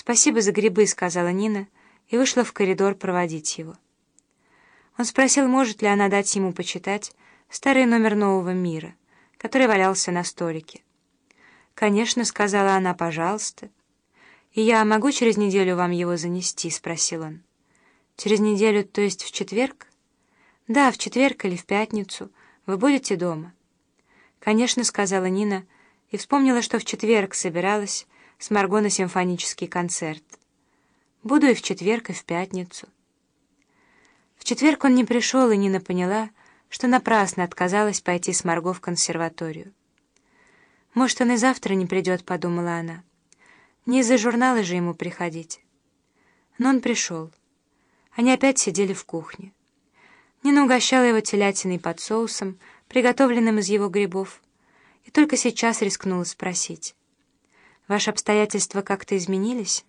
«Спасибо за грибы», — сказала Нина, и вышла в коридор проводить его. Он спросил, может ли она дать ему почитать старый номер «Нового мира», который валялся на столике. «Конечно», — сказала она, — «пожалуйста». «И я могу через неделю вам его занести?» — спросил он. «Через неделю, то есть в четверг?» «Да, в четверг или в пятницу. Вы будете дома?» «Конечно», — сказала Нина, и вспомнила, что в четверг собиралась с Марго на симфонический концерт. «Буду и в четверг, и в пятницу». В четверг он не пришел, и Нина поняла, что напрасно отказалась пойти с Марго в консерваторию. «Может, он и завтра не придет», — подумала она. «Не из-за журнала же ему приходить». Но он пришел. Они опять сидели в кухне. Нина угощала его телятиной под соусом, приготовленным из его грибов, и только сейчас рискнула спросить: «Ваши обстоятельства как-то изменились?»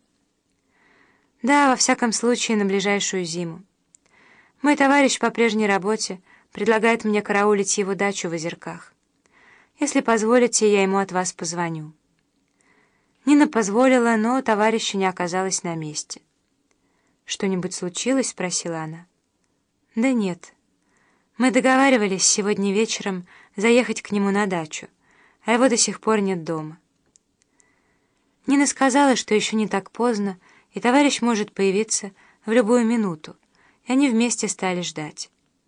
«Да, во всяком случае, на ближайшую зиму. Мой товарищ по прежней работе предлагает мне караулить его дачу в Озерках. Если позволите, я ему от вас позвоню». Нина позволила, но товарища не оказалось на месте. «Что-нибудь случилось?» — спросила она. «Да нет. Мы договаривались сегодня вечером заехать к нему на дачу, а его до сих пор нет дома». Нина сказала, что еще не так поздно, и товарищ может появиться в любую минуту, и они вместе стали ждать.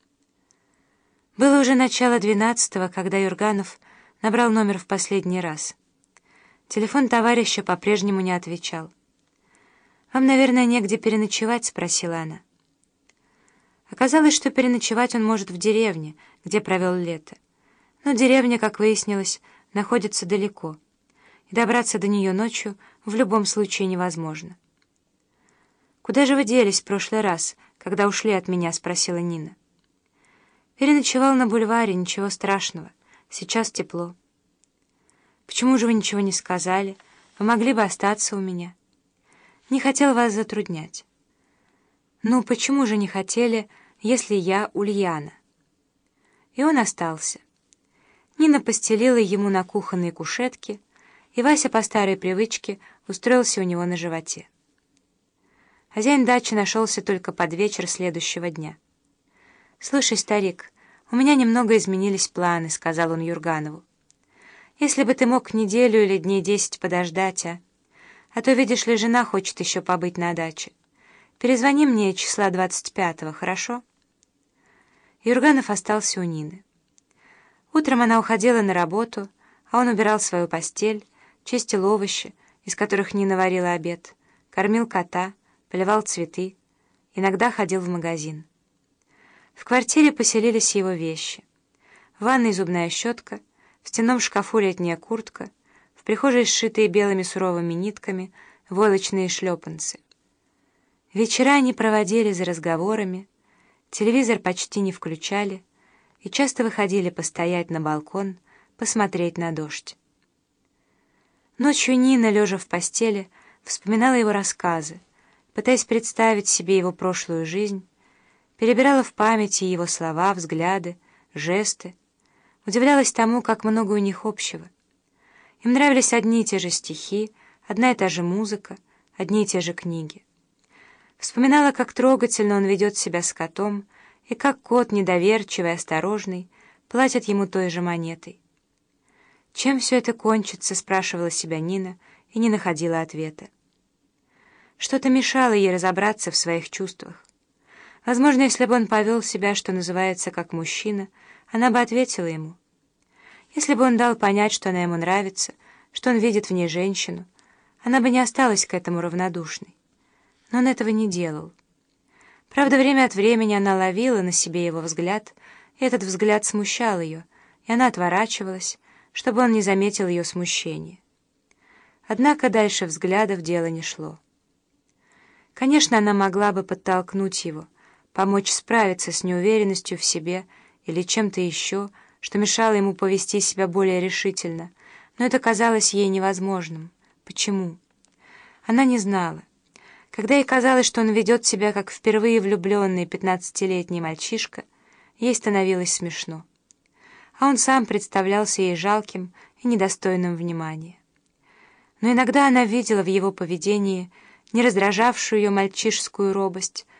Было уже начало 12-го, когда Юрганов набрал номер в последний раз. Телефон товарища по-прежнему не отвечал. «Вам, наверное, негде переночевать?» — спросила она. Оказалось, что переночевать он может в деревне, где провел лето. Но деревня, как выяснилось, находится далеко, и добраться до нее ночью в любом случае невозможно. «Куда же вы делись в прошлый раз, когда ушли от меня?» — спросила Нина. «Переночевал на бульваре, ничего страшного. Сейчас тепло». «Почему же вы ничего не сказали? Вы могли бы остаться у меня». «Не хотел вас затруднять». «Ну, почему же не хотели, если я Ульяна?» И он остался. Нина постелила ему на кухонной кушетке, и Вася по старой привычке устроился у него на животе. Хозяин дачи нашелся только под вечер следующего дня. «Слушай, старик, у меня немного изменились планы», — сказал он Юрганову. «Если бы ты мог неделю или дней 10 подождать, а? А то, видишь ли, жена хочет еще побыть на даче. Перезвони мне числа 25-го, хорошо?» Юрганов остался у Нины. Утром она уходила на работу, а он убирал свою постель, чистил овощи, из которых Нина варила обед, кормил кота, поливал цветы, иногда ходил в магазин. В квартире поселились его вещи. В ванной зубная щетка, в стенном шкафу летняя куртка, в прихожей сшитые белыми суровыми нитками войлочные шлепанцы. Вечера они проводили за разговорами, телевизор почти не включали и часто выходили постоять на балкон, посмотреть на дождь. Ночью Нина, лежа в постели, вспоминала его рассказы, пытаясь представить себе его прошлую жизнь, перебирала в памяти его слова, взгляды, жесты, удивлялась тому, как много у них общего. Им нравились одни и те же стихи, одна и та же музыка, одни и те же книги. Вспоминала, как трогательно он ведет себя с котом, и как кот, недоверчивый, осторожный, платит ему той же монетой. «Чем все это кончится?» — спрашивала себя Нина и не находила ответа. Что-то мешало ей разобраться в своих чувствах. Возможно, если бы он повел себя, что называется, как мужчина, она бы ответила ему. Если бы он дал понять, что она ему нравится, что он видит в ней женщину, она бы не осталась к этому равнодушной. Но он этого не делал. Правда, время от времени она ловила на себе его взгляд, и этот взгляд смущал ее, и она отворачивалась, чтобы он не заметил ее смущения. Однако дальше взглядов дело не шло. Конечно, она могла бы подтолкнуть его, помочь справиться с неуверенностью в себе или чем-то еще, что мешало ему повести себя более решительно, но это казалось ей невозможным. Почему? Она не знала. Когда ей казалось, что он ведет себя как впервые влюбленный 15-летний мальчишка, ей становилось смешно. А он сам представлялся ей жалким и недостойным внимания. Но иногда она видела в его поведении не раздражавшую ее мальчишескую робость,